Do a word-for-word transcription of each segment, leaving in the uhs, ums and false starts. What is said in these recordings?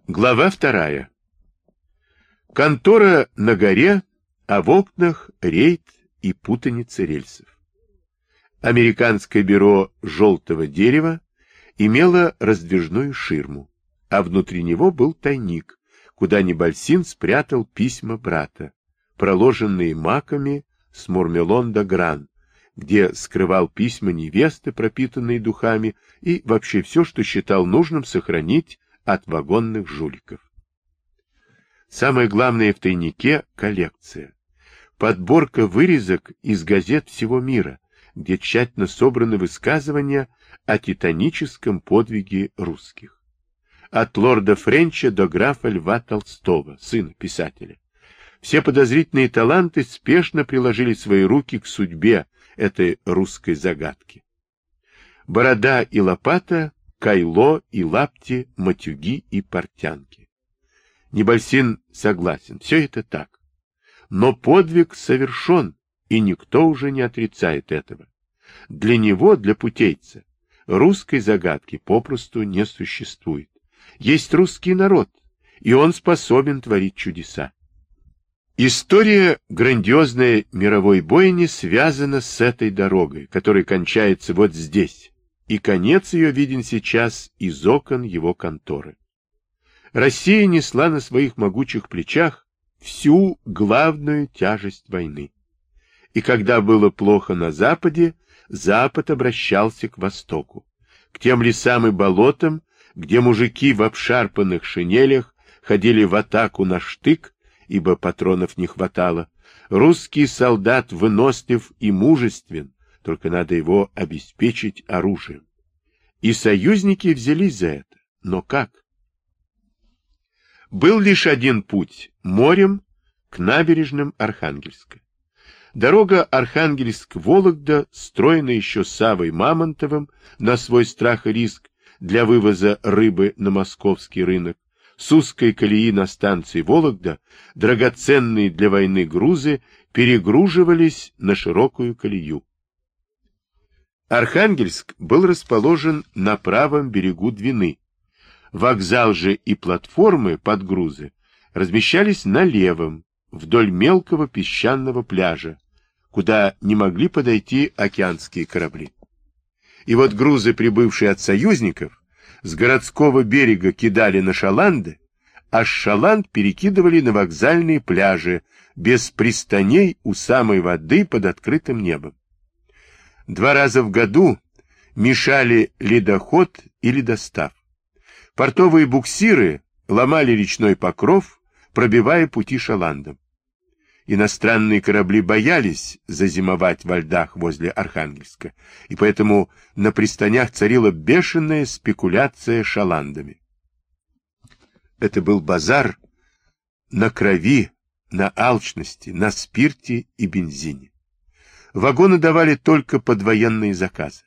Глава вторая. Контора на горе, а в окнах рейд и путаница рельсов. Американское бюро желтого дерева имело раздвижную ширму, а внутри него был тайник, куда Небольсин спрятал письма брата, проложенные маками с Мурмелон-да-Гран, где скрывал письма невесты, пропитанные духами, и вообще все, что считал нужным сохранить от вагонных жуликов. Самое главное в тайнике — коллекция. Подборка вырезок из газет всего мира, где тщательно собраны высказывания о титаническом подвиге русских. От лорда Френча до графа Льва Толстого, сына писателя. Все подозрительные таланты спешно приложили свои руки к судьбе этой русской загадки. Борода и лопата, кайло и лапти, матюги и портянки. Небольсин согласен, все это так. Но подвиг совершен, и никто уже не отрицает этого. Для него, для путейца, русской загадки попросту не существует. Есть русский народ, и он способен творить чудеса. История грандиозной мировой бойни связана с этой дорогой, которая кончается вот здесь, и конец ее виден сейчас из окон его конторы. Россия несла на своих могучих плечах всю главную тяжесть войны. И когда было плохо на Западе, Запад обращался к Востоку, к тем лесам и болотам, где мужики в обшарпанных шинелях ходили в атаку на штык, ибо патронов не хватало. Русский солдат вынослив и мужествен, только надо его обеспечить оружием. И союзники взялись за это. Но как? Был лишь один путь — морем к набережным Архангельска. Дорога Архангельск-Вологда строена еще Савой Мамонтовым на свой страх и риск для вывоза рыбы на московский рынок. С узкой колеи на станции Вологда драгоценные для войны грузы перегруживались на широкую колею. Архангельск был расположен на правом берегу Двины. Вокзал же и платформы под грузы размещались на левом, вдоль мелкого песчаного пляжа, куда не могли подойти океанские корабли. И вот грузы, прибывшие от союзников, с городского берега кидали на шаланды, а с шаланд перекидывали на вокзальные пляжи, без пристаней у самой воды под открытым небом. Два раза в году мешали ледоход и ледостав. Портовые буксиры ломали речной покров, пробивая пути шаландам. Иностранные корабли боялись зазимовать во льдах возле Архангельска, и поэтому на пристанях царила бешеная спекуляция шаландами. Это был базар на крови, на алчности, на спирте и бензине. Вагоны давали только под военные заказы.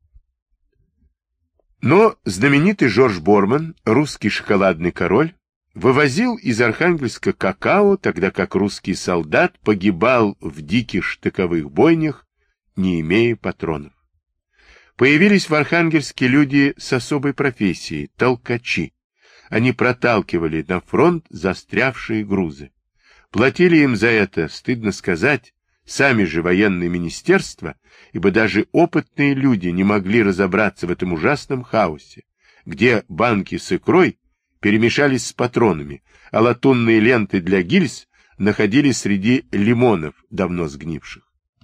Но знаменитый Жорж Борман, русский шоколадный король, вывозил из Архангельска какао, тогда как русский солдат погибал в диких штыковых бойнях, не имея патронов. Появились в Архангельске люди с особой профессией — толкачи. Они проталкивали на фронт застрявшие грузы. Платили им за это, стыдно сказать, сами же военные министерства, ибо даже опытные люди не могли разобраться в этом ужасном хаосе, где банки с икрой перемешались с патронами, а латунные ленты для гильз находились среди лимонов, давно сгнивших.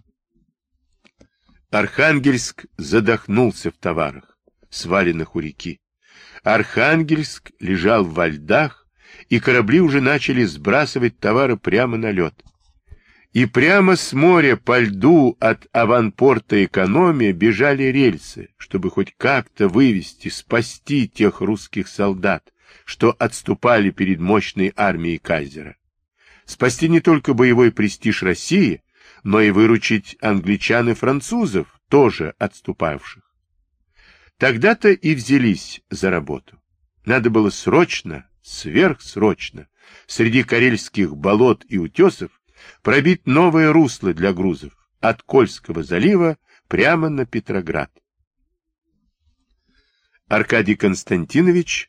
Архангельск задохнулся в товарах, сваленных у реки. Архангельск лежал во льдах, и корабли уже начали сбрасывать товары прямо на лед. И прямо с моря по льду от аванпорта «Экономия» бежали рельсы, чтобы хоть как-то вывести, спасти тех русских солдат, что отступали перед мощной армией кайзера. Спасти не только боевой престиж России, но и выручить англичан и французов, тоже отступавших. Тогда-то и взялись за работу. Надо было срочно, сверхсрочно, среди карельских болот и утесов пробить новое русло для грузов от Кольского залива прямо на Петроград. Аркадий Константинович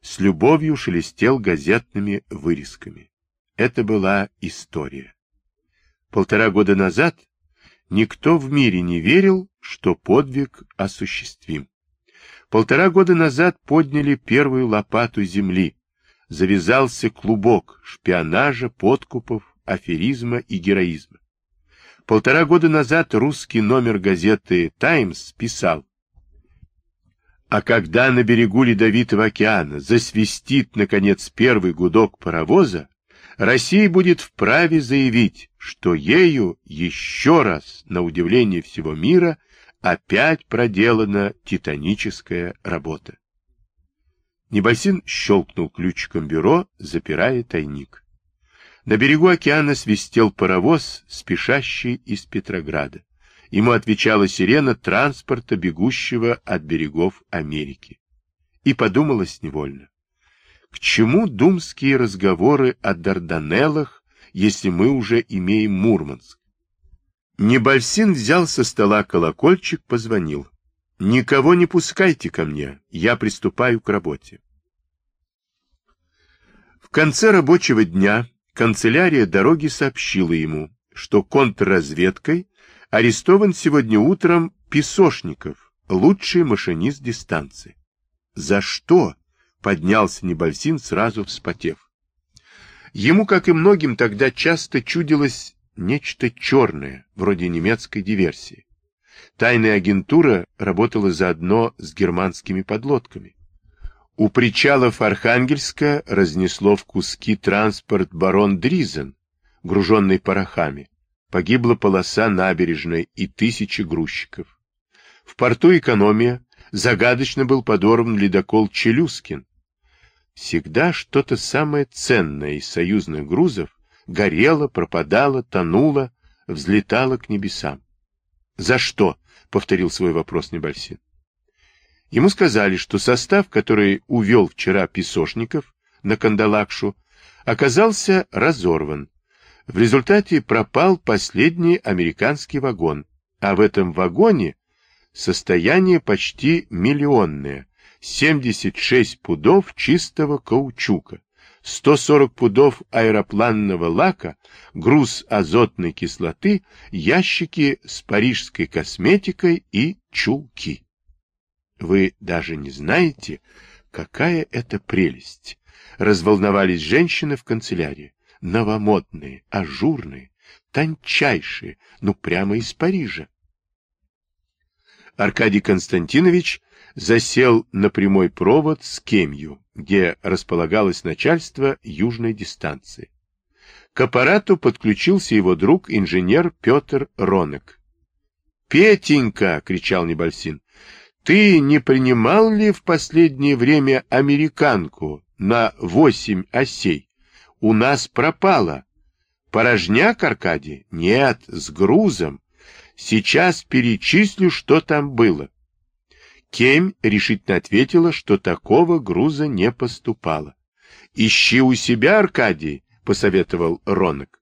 с любовью шелестел газетными вырезками. Это была история. Полтора года назад никто в мире не верил, что подвиг осуществим. Полтора года назад подняли первую лопату земли. Завязался клубок шпионажа, подкупов, аферизма и героизма. Полтора года назад русский номер газеты «Таймс» писал: «А когда на берегу Ледовитого океана засвистит, наконец, первый гудок паровоза, Россия будет вправе заявить, что ею еще раз, на удивление всего мира, опять проделана титаническая работа». Небольсин щелкнул ключиком бюро, запирая тайник. На берегу океана свистел паровоз, спешащий из Петрограда. Ему отвечала сирена транспорта, бегущего от берегов Америки. И подумалось невольно: к чему думские разговоры о Дарданеллах, если мы уже имеем Мурманск? Небольсин взял со стола колокольчик, позвонил. «Никого не пускайте ко мне, я приступаю к работе». В конце рабочего дня канцелярия дороги сообщила ему, что контрразведкой арестован сегодня утром Песошников, лучший машинист дистанции. «За что?» — поднялся Небольсин, сразу вспотев. Ему, как и многим, тогда часто чудилось нечто черное, вроде немецкой диверсии. Тайная агентура работала заодно с германскими подлодками. У причалов Архангельска разнесло в куски транспорт барон Дризен, груженный порохами. Погибла полоса набережной и тысячи грузчиков. В порту «Экономия» загадочно был подорван ледокол «Челюскин». Всегда что-то самое ценное из союзных грузов горело, пропадало, тонуло, взлетало к небесам. «За что?» — повторил свой вопрос Небольсин. Ему сказали, что состав, который увел вчера Песошников на Кандалакшу, оказался разорван. В результате пропал последний американский вагон, а в этом вагоне состояние почти миллионное, семьдесят шесть пудов чистого каучука, сто сорок пудов аэропланного лака, груз азотной кислоты, ящики с парижской косметикой и чулки. Вы даже не знаете, какая это прелесть. Разволновались женщины в канцелярии. Новомодные, ажурные, тончайшие, ну прямо из Парижа. Аркадий Константинович засел на прямой провод с Кемью, где располагалось начальство южной дистанции. К аппарату подключился его друг, инженер Петр Ронек. «Петенька!» — кричал Небольсин. «Ты не принимал ли в последнее время американку на восемь осей? У нас пропала. Порожняк, Аркадий? Нет, с грузом. Сейчас перечислю, что там было». Кемь решительно ответила, что такого груза не поступало. «Ищи у себя, Аркадий», — посоветовал Ронек.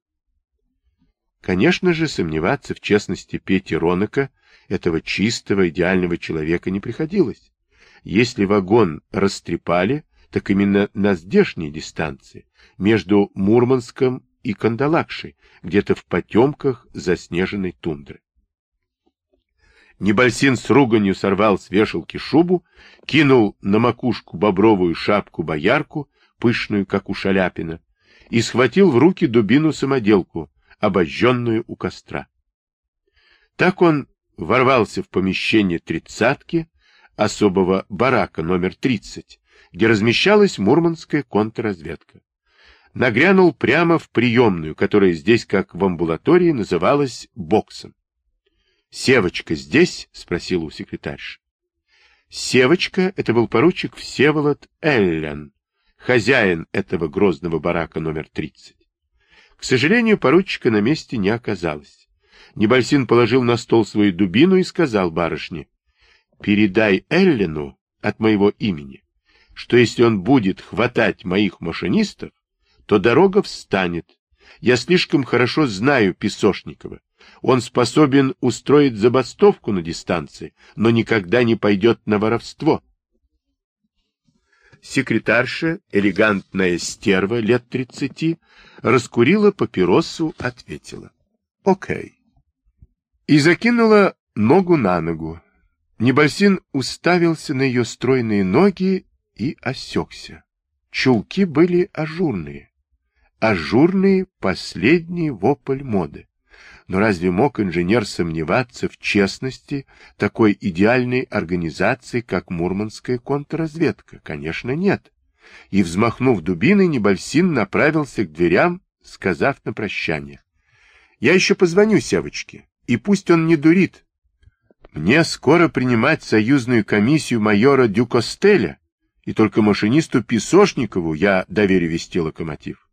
Конечно же, сомневаться в честности Пети Ронека, этого чистого, идеального человека, не приходилось. Если вагон растрепали, так именно на здешней дистанции, между Мурманском и Кандалакшей, где-то в потемках заснеженной тундры. Небольсин с руганью сорвал с вешалки шубу, кинул на макушку бобровую шапку-боярку, пышную, как у Шаляпина, и схватил в руки дубину-самоделку, обожженную у костра. Так он ворвался в помещение тридцатки, особого барака номер тридцать, где размещалась мурманская контрразведка. Нагрянул прямо в приемную, которая здесь, как в амбулатории, называлась боксом. «Севочка здесь?» — спросила у секретарши. Севочка — это был поручик Всеволод Эллен, хозяин этого грозного барака номер тридцать. К сожалению, поручика на месте не оказалось. Небольсин положил на стол свою дубину и сказал барышне: «Передай Эллену от моего имени, что если он будет хватать моих машинистов, то дорога встанет. Я слишком хорошо знаю Песошникова. Он способен устроить забастовку на дистанции, но никогда не пойдет на воровство». Секретарша, элегантная стерва лет тридцати, раскурила папиросу, ответила: «Окей». И закинула ногу на ногу. Небольсин уставился на ее стройные ноги и осекся. Чулки были ажурные. Ажурный последний вопль моды. Но разве мог инженер сомневаться в честности такой идеальной организации, как Мурманская контрразведка? Конечно, нет. И, взмахнув дубиной, Небольсин направился к дверям, сказав на прощание: «Я еще позвоню Севочке, и пусть он не дурит. Мне скоро принимать союзную комиссию майора Дюкостеля, и только машинисту Песошникову я доверю вести локомотив».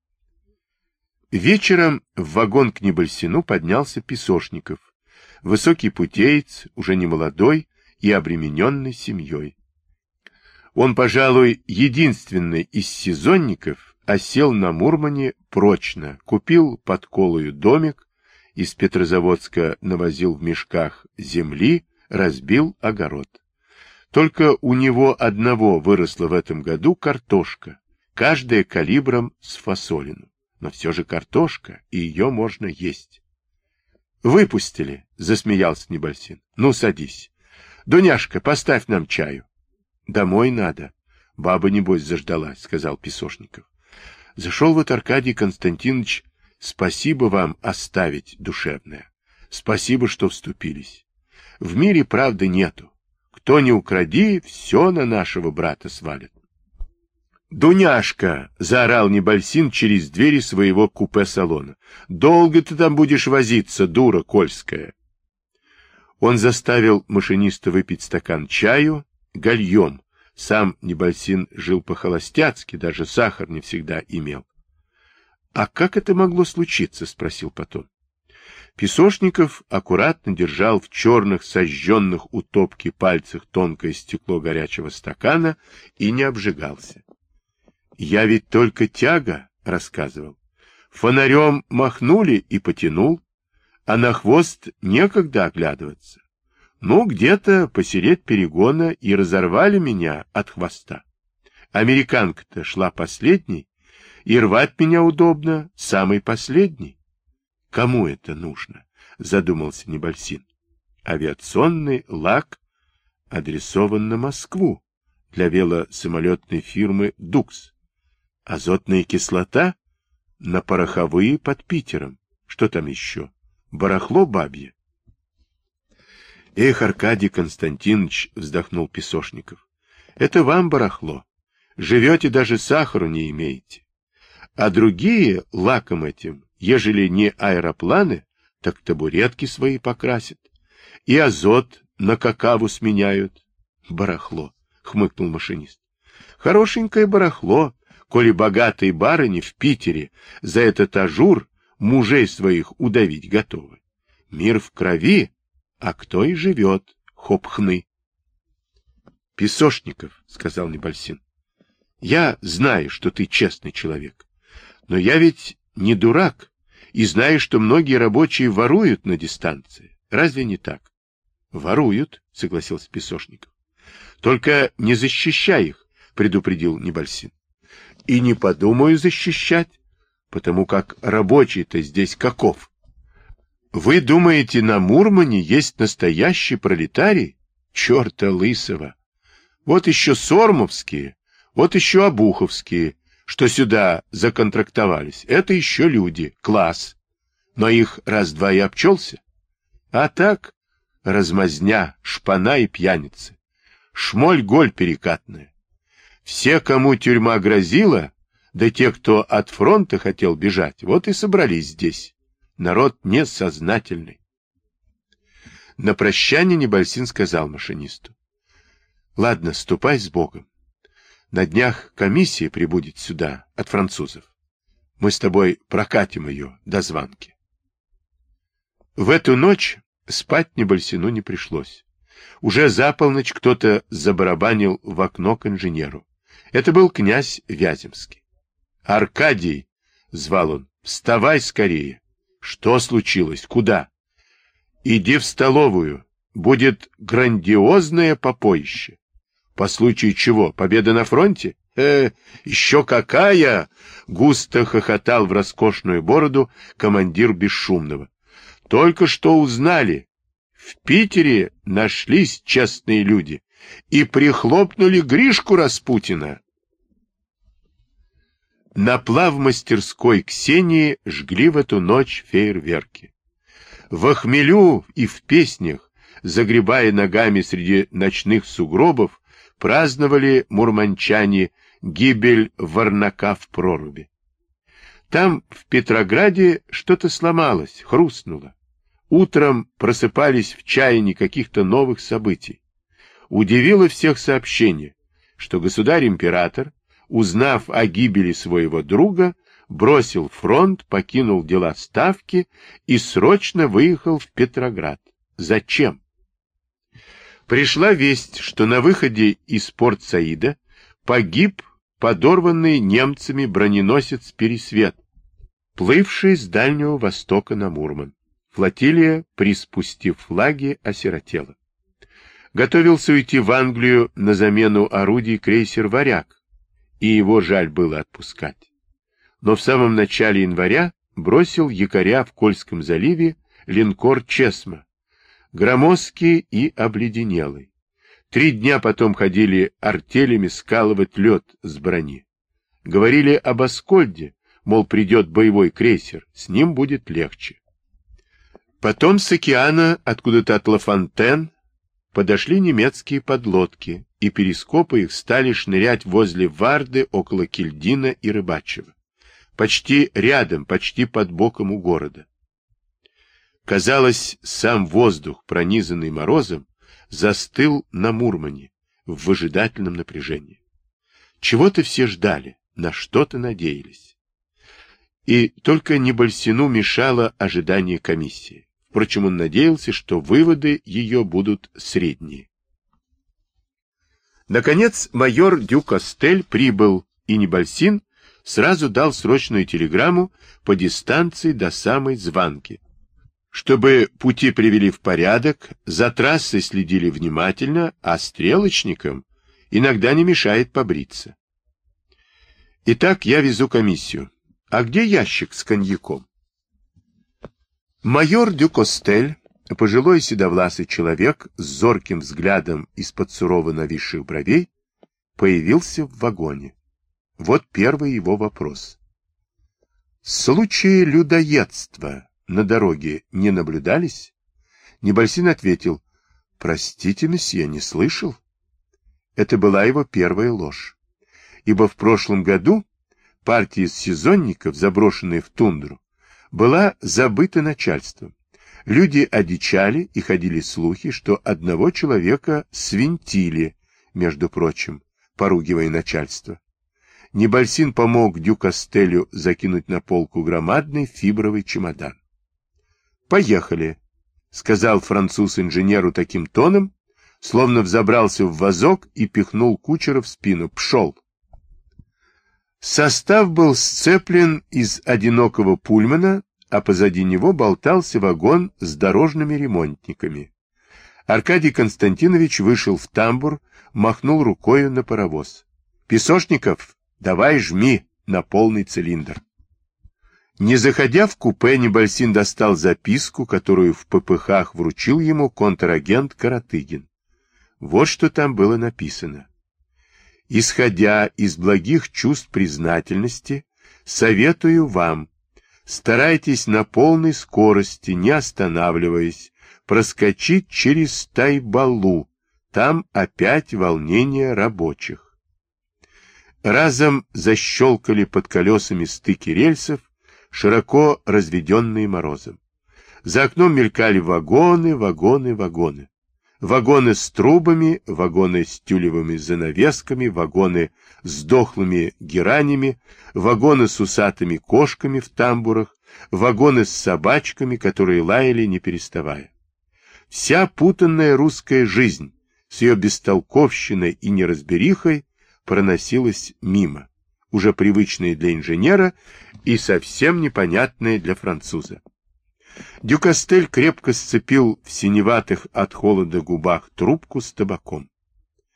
Вечером в вагон к Небольсину поднялся Песошников, высокий путеец, уже не молодой и обремененный семьей. Он, пожалуй, единственный из сезонников осел на Мурмане прочно, купил под Колою домик, из Петрозаводска навозил в мешках земли, разбил огород. Только у него одного выросла в этом году картошка, каждая калибром с фасолину. Но все же картошка, и ее можно есть. «Выпустили», — засмеялся Небольсин. «Ну, садись. Дуняшка, поставь нам чаю». «Домой надо. Баба, небось, заждалась», — сказал Песошников. «Зашел вот Аркадий Константинович. Спасибо вам оставить душевное. Спасибо, что вступились. В мире правды нету. Кто не укради, все на нашего брата свалит». «Дуняшка!» — заорал Небольсин через двери своего купе-салона. «Долго ты там будешь возиться, дура кольская!» Он заставил машиниста выпить стакан чаю гальем. Сам Небольсин жил по-холостяцки, даже сахар не всегда имел. «А как это могло случиться?» — спросил потом. Песошников аккуратно держал в черных, сожженных у топки пальцах тонкое стекло горячего стакана и не обжигался. «Я ведь только тяга», — рассказывал. «Фонарем махнули и потянул, а на хвост некогда оглядываться. Ну, где-то посередь перегона и разорвали меня от хвоста. Американка-то шла последней, и рвать меня удобно, самый последний». «Кому это нужно?» — задумался Небольсин. «Авиационный лак адресован на Москву для велосамолетной фирмы «Дукс». Азотная кислота на пороховые под Питером. Что там еще? Барахло бабье. Эх, Аркадий Константинович, вздохнул Песошников, это вам барахло. Живете, даже сахару не имеете. А другие лаком этим, ежели не аэропланы, так табуретки свои покрасят. И азот на какаву сменяют. Барахло, хмыкнул машинист. Хорошенькое барахло, коли богатые барыни в Питере за этот ажур мужей своих удавить готовы. Мир в крови, а кто и живет, хопхны. Песошников, — сказал Небольсин, — я знаю, что ты честный человек, но я ведь не дурак и знаю, что многие рабочие воруют на дистанции. Разве не так? Воруют, — согласился Песошников. Только не защищай их, — предупредил Небольсин. И не подумаю защищать, потому как рабочий-то здесь каков. Вы думаете, на Мурмане есть настоящий пролетарий? Черта лысого! Вот еще сормовские, вот еще обуховские, что сюда законтрактовались. Это еще люди, класс. Но их раз-два и обчелся. А так, размазня, шпана и пьяницы. Шмоль-голь перекатная. Все, кому тюрьма грозила, да те, кто от фронта хотел бежать, вот и собрались здесь. Народ несознательный. На прощание Небольсин сказал машинисту: ладно, ступай с Богом. На днях комиссия прибудет сюда от французов. Мы с тобой прокатим ее до звонки. В эту ночь спать Небольсину не пришлось. Уже за полночь кто-то забарабанил в окно к инженеру. Это был князь Вяземский. «Аркадий!» — звал он. «Вставай скорее!» «Что случилось? Куда?» «Иди в столовую. Будет грандиозное попоище. По случаю чего? Победа на фронте? Э, еще какая! Густо хохотал в роскошную бороду командир Бесшумного. Только что узнали. В Питере нашлись честные люди и прихлопнули Гришку Распутина. На плавмастерской Ксении жгли в эту ночь фейерверки. В хмелю и в песнях, загребая ногами среди ночных сугробов, праздновали мурманчане гибель Варнака в проруби. Там, в Петрограде, что-то сломалось, хрустнуло. Утром просыпались в чаянии каких-то новых событий. Удивило всех сообщение, что государь-император, узнав о гибели своего друга, бросил фронт, покинул дела ставки и срочно выехал в Петроград. Зачем? Пришла весть, что на выходе из Порт-Саида погиб подорванный немцами броненосец «Пересвет», плывший с Дальнего Востока на Мурман. Флотилия, приспустив флаги, осиротела. Готовился уйти в Англию на замену орудий крейсер «Варяг», и его жаль было отпускать. Но в самом начале января бросил якоря в Кольском заливе линкор «Чесма», громоздкий и обледенелый. Три дня потом ходили артелями скалывать лед с брони. Говорили об Аскольде, мол, придет боевой крейсер, с ним будет легче. Потом с океана, откуда-то от Ла-Фонтен, подошли немецкие подлодки, и перископы их стали шнырять возле Варды, около Кильдина и Рыбачева. Почти рядом, почти под боком у города. Казалось, сам воздух, пронизанный морозом, застыл на Мурмане в выжидательном напряжении. Чего-то все ждали, на что-то надеялись. И только Небольсину мешало ожидание комиссии. Впрочем, он надеялся, что выводы ее будут средние. Наконец, майор Дю-Костель прибыл, и Небольсин сразу дал срочную телеграмму по дистанции до самой Званки. Чтобы пути привели в порядок, за трассой следили внимательно, а стрелочникам иногда не мешает побриться. Итак, я везу комиссию. А где ящик с коньяком? Майор Дю-Костель, пожилой седовласый человек с зорким взглядом из-под сурово нависших бровей, появился в вагоне. Вот первый его вопрос. Случаи людоедства на дороге не наблюдались? Небольсин ответил: простите, месье, не слышал. Это была его первая ложь, ибо в прошлом году партия сезонников, заброшенная в тундру, была забыта начальством. Люди одичали, и ходили слухи, что одного человека свинтили, между прочим, поругивая начальство. Небольсин помог Дю-Костелю закинуть на полку громадный фибровый чемодан. «Поехали», — сказал француз инженеру таким тоном, словно взобрался в вазок и пихнул кучера в спину. «Пшел». Состав был сцеплен из одинокого пульмана, а позади него болтался вагон с дорожными ремонтниками. Аркадий Константинович вышел в тамбур, махнул рукою на паровоз. «Песошников, давай жми на полный цилиндр». Не заходя в купе, Небольсин достал записку, которую в попыхах вручил ему контрагент Каратыгин. Вот что там было написано. «Исходя из благих чувств признательности, советую вам, старайтесь на полной скорости, не останавливаясь, проскочить через Тайбалу, там опять волнение рабочих». Разом защелкали под колесами стыки рельсов, широко разведенные морозом. За окном мелькали вагоны, вагоны, вагоны. Вагоны с трубами, вагоны с тюлевыми занавесками, вагоны с дохлыми геранями, вагоны с усатыми кошками в тамбурах, вагоны с собачками, которые лаяли не переставая. Вся путанная русская жизнь с ее бестолковщиной и неразберихой проносилась мимо, уже привычная для инженера и совсем непонятная для француза. Дю-Костель крепко сцепил в синеватых от холода губах трубку с табаком.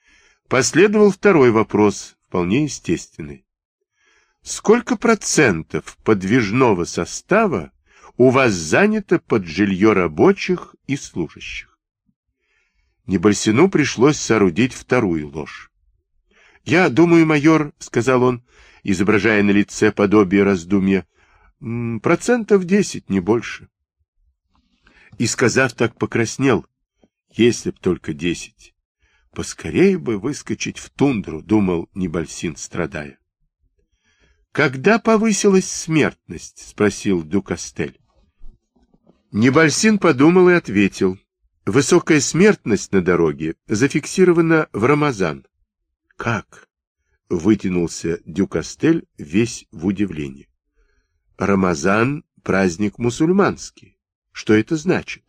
Последовал второй вопрос, вполне естественный. Сколько процентов подвижного состава у вас занято под жилье рабочих и служащих? Небольсину пришлось соорудить вторую ложь. «Я думаю, майор, — сказал он, изображая на лице подобие раздумья, — процентов десять, не больше». И, сказав так, покраснел. Если б только десять. Поскорее бы выскочить в тундру, думал Небольсин, страдая. «Когда повысилась смертность?» — спросил Дюкастель. Небольсин подумал и ответил. «Высокая смертность на дороге зафиксирована в Рамазан». «Как?» — вытянулся Дюкастель весь в удивлении. «Рамазан — праздник мусульманский. Что это значит?»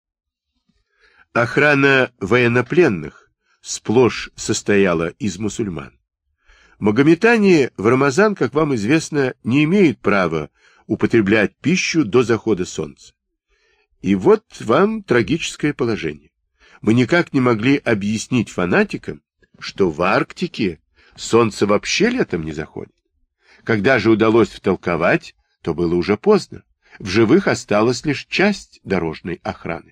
Охрана военнопленных сплошь состояла из мусульман. Магометане в Рамазан, как вам известно, не имеют права употреблять пищу до захода солнца. И вот вам трагическое положение. Мы никак не могли объяснить фанатикам, что в Арктике солнце вообще летом не заходит. Когда же удалось втолковать, то было уже поздно. В живых осталась лишь часть дорожной охраны.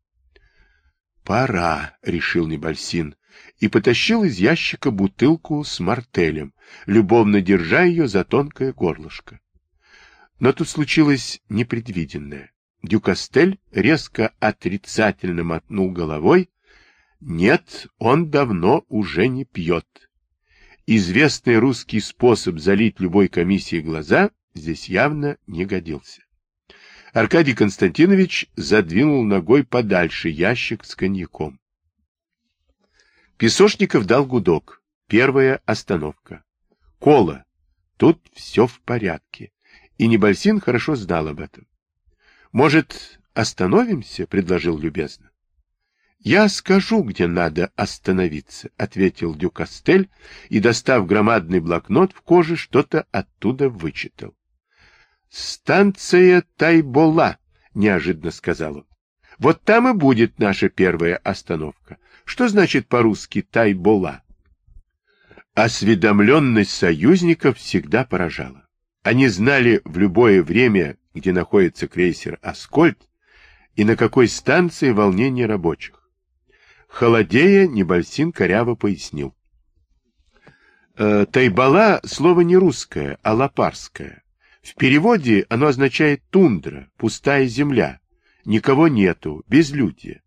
«Пора», — решил Небольсин, и потащил из ящика бутылку с мартелем, любовно держа ее за тонкое горлышко. Но тут случилось непредвиденное. Дюкастель резко отрицательно мотнул головой. Нет, он давно уже не пьет. Известный русский способ залить любой комиссии глаза здесь явно не годился. Аркадий Константинович задвинул ногой подальше ящик с коньяком. Песошников дал гудок. Первая остановка. Кола. Тут все в порядке. И Небольсин хорошо знал об этом. «Может, остановимся?» — предложил любезно. «Я скажу, где надо остановиться», — ответил Дюкастель и, достав громадный блокнот в коже, что-то оттуда вычитал. «Станция Тайбола», — неожиданно сказал он. «Вот там и будет наша первая остановка. Что значит по-русски Тайбола?» Осведомленность союзников всегда поражала. Они знали в любое время, где находится крейсер «Аскольд» и на какой станции волнение рабочих. Холодея, Небольсин коряво пояснил. «Тайбола» — слово не русское, а лопарское. В переводе оно означает тундра, пустая земля, никого нету, безлюдье.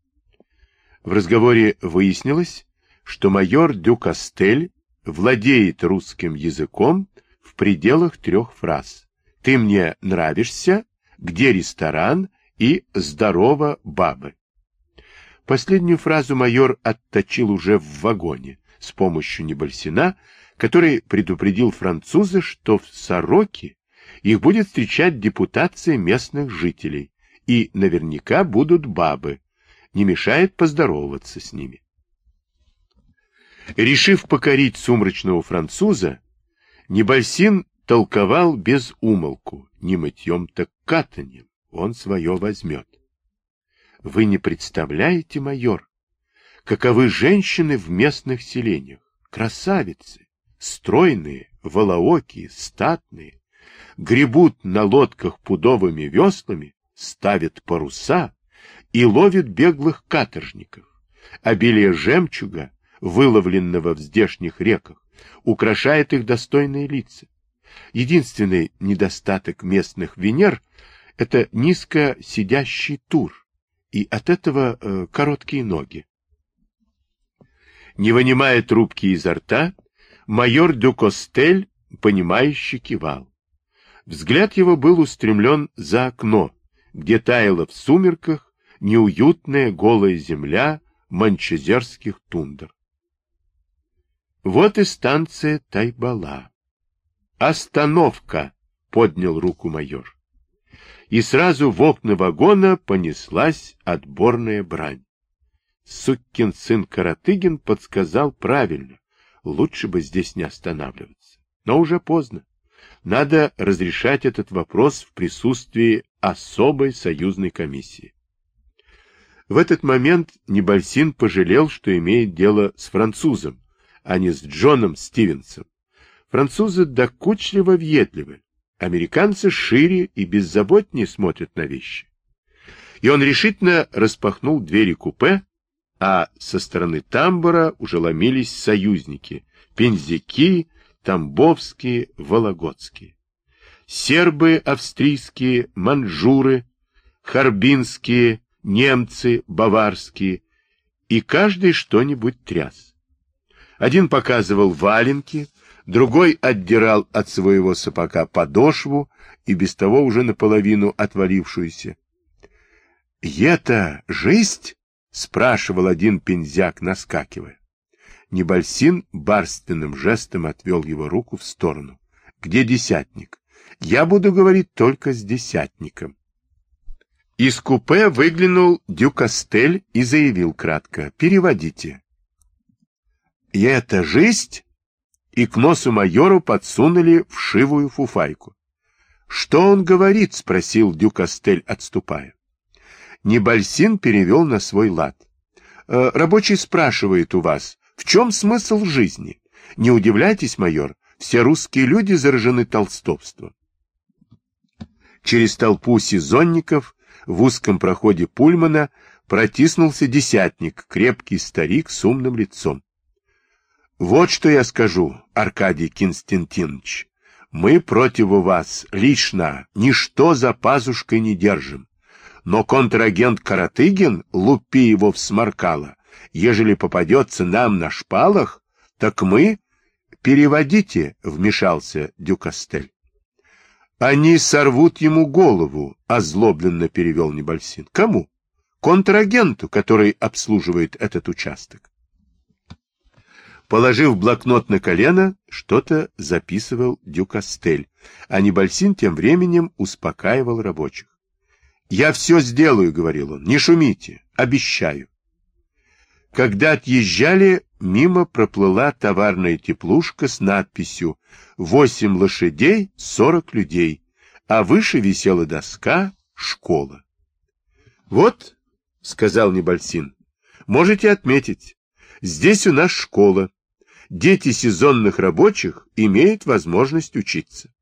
В разговоре выяснилось, что майор Дюкастель владеет русским языком в пределах трех фраз. «Ты мне нравишься», «Где ресторан» и «Здорово, бабы». Последнюю фразу майор отточил уже в вагоне с помощью Небольсина, который предупредил француза, что в Сороке их будет встречать депутация местных жителей, и наверняка будут бабы. Не мешает поздороваться с ними. Решив покорить сумрачного француза, Небольсин толковал без умолку, не мытьем, так катаньем, он свое возьмет. Вы не представляете, майор, каковы женщины в местных селениях, красавицы, стройные, волоокие, статные, гребут на лодках пудовыми веслами, ставят паруса и ловят беглых каторжников. Обилие жемчуга, выловленного в здешних реках, украшает их достойные лица. Единственный недостаток местных Венер — это низко сидящий тур, и от этого э, короткие ноги. Не вынимая трубки изо рта, майор Дюкастель, понимающе кивал. Взгляд его был устремлен за окно, где таяла в сумерках неуютная голая земля манчезерских тундр. Вот и станция Тайбола. «Остановка!» — поднял руку майор. И сразу в окна вагона понеслась отборная брань. Сукин сын Каратыгин подсказал правильно. Лучше бы здесь не останавливаться. Но уже поздно. Надо разрешать этот вопрос в присутствии особой союзной комиссии. В этот момент Небольсин пожалел, что имеет дело с французом, а не с Джоном Стивенсом. Французы докучливо въедливы, американцы шире и беззаботнее смотрят на вещи. И он решительно распахнул двери купе, а со стороны тамбура уже ломились союзники — пензяки, тамбовские, вологодские. Сербы австрийские, манжуры, харбинские, немцы, баварские, и каждый что-нибудь тряс. Один показывал валенки, другой отдирал от своего сапога подошву, и без того уже наполовину отвалившуюся. — Это жесть? — спрашивал один пензяк, наскакивая. Небольсин барственным жестом отвел его руку в сторону. — Где десятник? Я буду говорить только с десятником. Из купе выглянул Дюкастель и заявил кратко: «Переводите». И это жесть? И к носу майору подсунули вшивую фуфайку. «Что он говорит?» — спросил Дюкастель, отступая. Небольсин перевел на свой лад. «Э, «Рабочий спрашивает у вас, в чем смысл жизни? Не удивляйтесь, майор, все русские люди заражены толстовством». Через толпу сезонников в узком проходе пульмана протиснулся десятник, крепкий старик с умным лицом. «Вот что я скажу, Аркадий Константинович. Мы против вас лично ничто за пазушкой не держим. Но контрагент Каратыгин, лупи его в сморкало, ежели попадется нам на шпалах, так мы...» «Переводите», — вмешался Дюкастель. «Они сорвут ему голову», — озлобленно перевел Небольсин. «Кому?» «Контрагенту, который обслуживает этот участок». Положив блокнот на колено, что-то записывал Дюкастель, а Небольсин тем временем успокаивал рабочих. «Я все сделаю», — говорил он, — «не шумите, обещаю». Когда отъезжали, мимо проплыла товарная теплушка с надписью «Восемь лошадей, сорок людей», а выше висела доска «Школа». «Вот», — сказал Небольсин, — «можете отметить, здесь у нас школа. Дети сезонных рабочих имеют возможность учиться».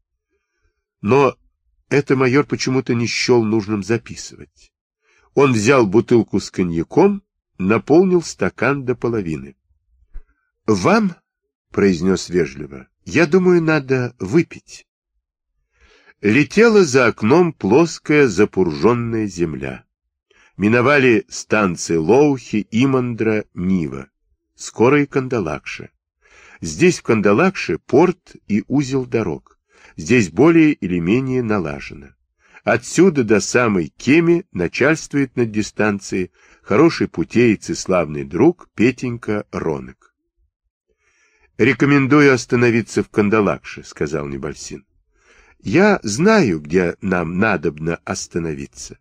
Но это майор почему-то не счел нужным записывать. Он взял бутылку с коньяком, наполнил стакан до половины. — Вам, — произнес вежливо, — я думаю, надо выпить. Летела за окном плоская запурженная земля. Миновали станции Лоухи, Имандра, Нива. Скоро и Кандалакша. Здесь, в Кандалакше, порт и узел дорог. Здесь более или менее налажено. Отсюда до самой Кеми начальствует над дистанцией хороший путеец и славный друг Петенька Ронок. «Рекомендую остановиться в Кандалакше», — сказал Небольсин. «Я знаю, где нам надобно остановиться».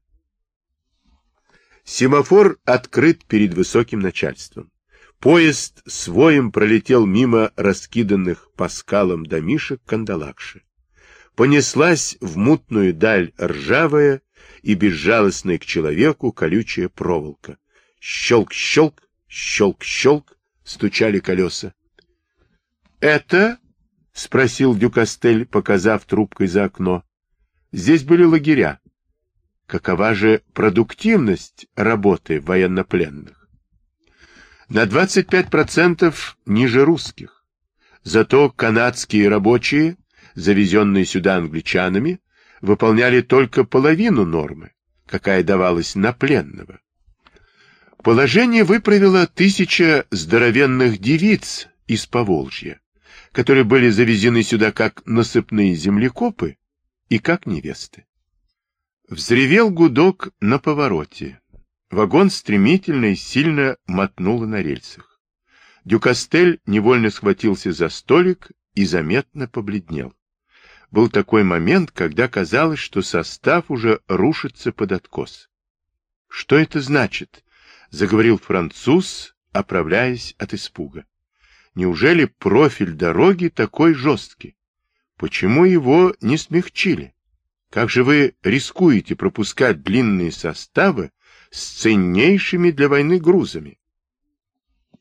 Семафор открыт перед высоким начальством. Поезд с воем пролетел мимо раскиданных по скалам домишек Кандалакши. Понеслась в мутную даль ржавая и безжалостная к человеку колючая проволока. Щелк-щелк, щелк-щелк стучали колеса. — Это? — спросил Дюкастель, показав трубкой за окно. Здесь были лагеря. Какова же продуктивность работы военнопленных? На двадцать пять процентов ниже русских. Зато канадские рабочие, завезенные сюда англичанами, выполняли только половину нормы, какая давалась на пленного. Положение выправило тысяча здоровенных девиц из Поволжья, которые были завезены сюда как насыпные землекопы и как невесты. Взревел гудок на повороте. Вагон стремительно и сильно мотнуло на рельсах. Дюкастель невольно схватился за столик и заметно побледнел. Был такой момент, когда казалось, что состав уже рушится под откос. — Что это значит? — заговорил француз, оправляясь от испуга. — Неужели профиль дороги такой жесткий? Почему его не смягчили? Как же вы рискуете пропускать длинные составы с ценнейшими для войны грузами?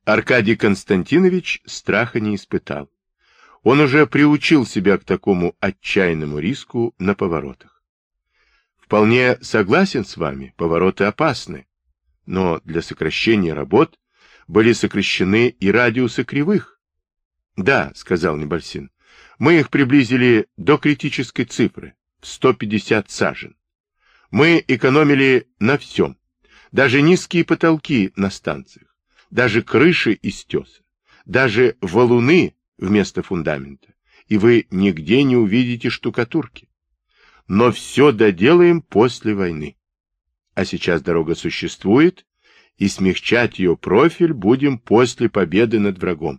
Аркадий Константинович страха не испытал. Он уже приучил себя к такому отчаянному риску на поворотах. Вполне согласен с вами, повороты опасны, но для сокращения работ были сокращены и радиусы кривых. Да, сказал Небольсин, мы их приблизили до критической цифры, в сто пятьдесят сажен. Мы экономили на всем, даже низкие потолки на станциях, даже крыши из теса, даже валуны вместо фундамента, и вы нигде не увидите штукатурки. Но все доделаем после войны. А сейчас дорога существует, и смягчать ее профиль будем после победы над врагом.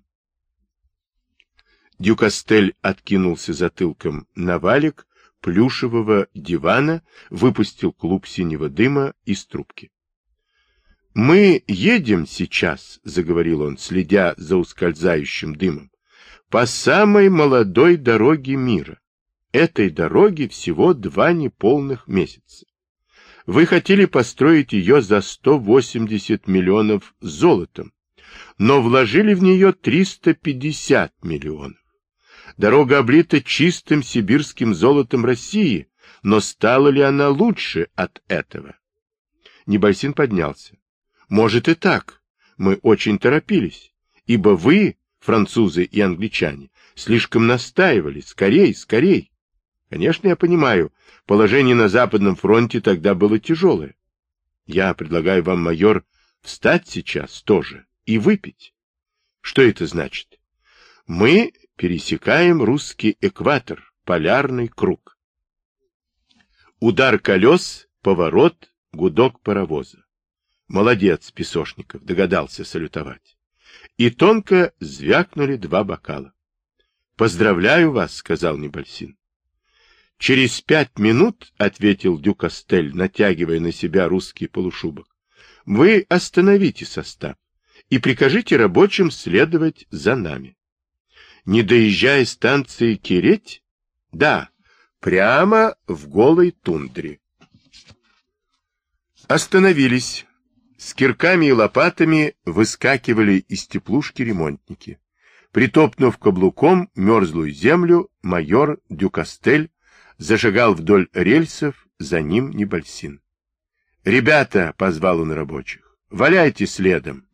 Дюкастель откинулся затылком на валик плюшевого дивана, выпустил клуб синего дыма из трубки. «Мы едем сейчас», — заговорил он, следя за ускользающим дымом, по самой молодой дороге мира. Этой дороге всего два неполных месяца. Вы хотели построить ее за сто восемьдесят миллионов золотом, но вложили в нее триста пятьдесят миллионов. Дорога облита чистым сибирским золотом России, но стала ли она лучше от этого? Небольсин поднялся. Может и так. Мы очень торопились, ибо вы, французы и англичане, слишком настаивали. Скорей, скорей. Конечно, я понимаю, положение на Западном фронте тогда было тяжелое. Я предлагаю вам, майор, встать сейчас тоже и выпить. Что это значит? Мы пересекаем русский экватор, полярный круг. Удар колес, поворот, гудок паровоза. Молодец, Песошников, догадался салютовать. И тонко звякнули два бокала. Поздравляю вас, сказал Небольсин. Через пять минут, ответил Дюкастель, натягивая на себя русский полушубок, вы остановите состав и прикажите рабочим следовать за нами. Не доезжая станции Киреть? Да, прямо в голой тундре. Остановились. С кирками и лопатами выскакивали из теплушки ремонтники. Притопнув каблуком мерзлую землю, майор Дюкастель зашагал вдоль рельсов, за ним Небольсин. «Ребята!» — позвал он рабочих. «Валяйте следом!»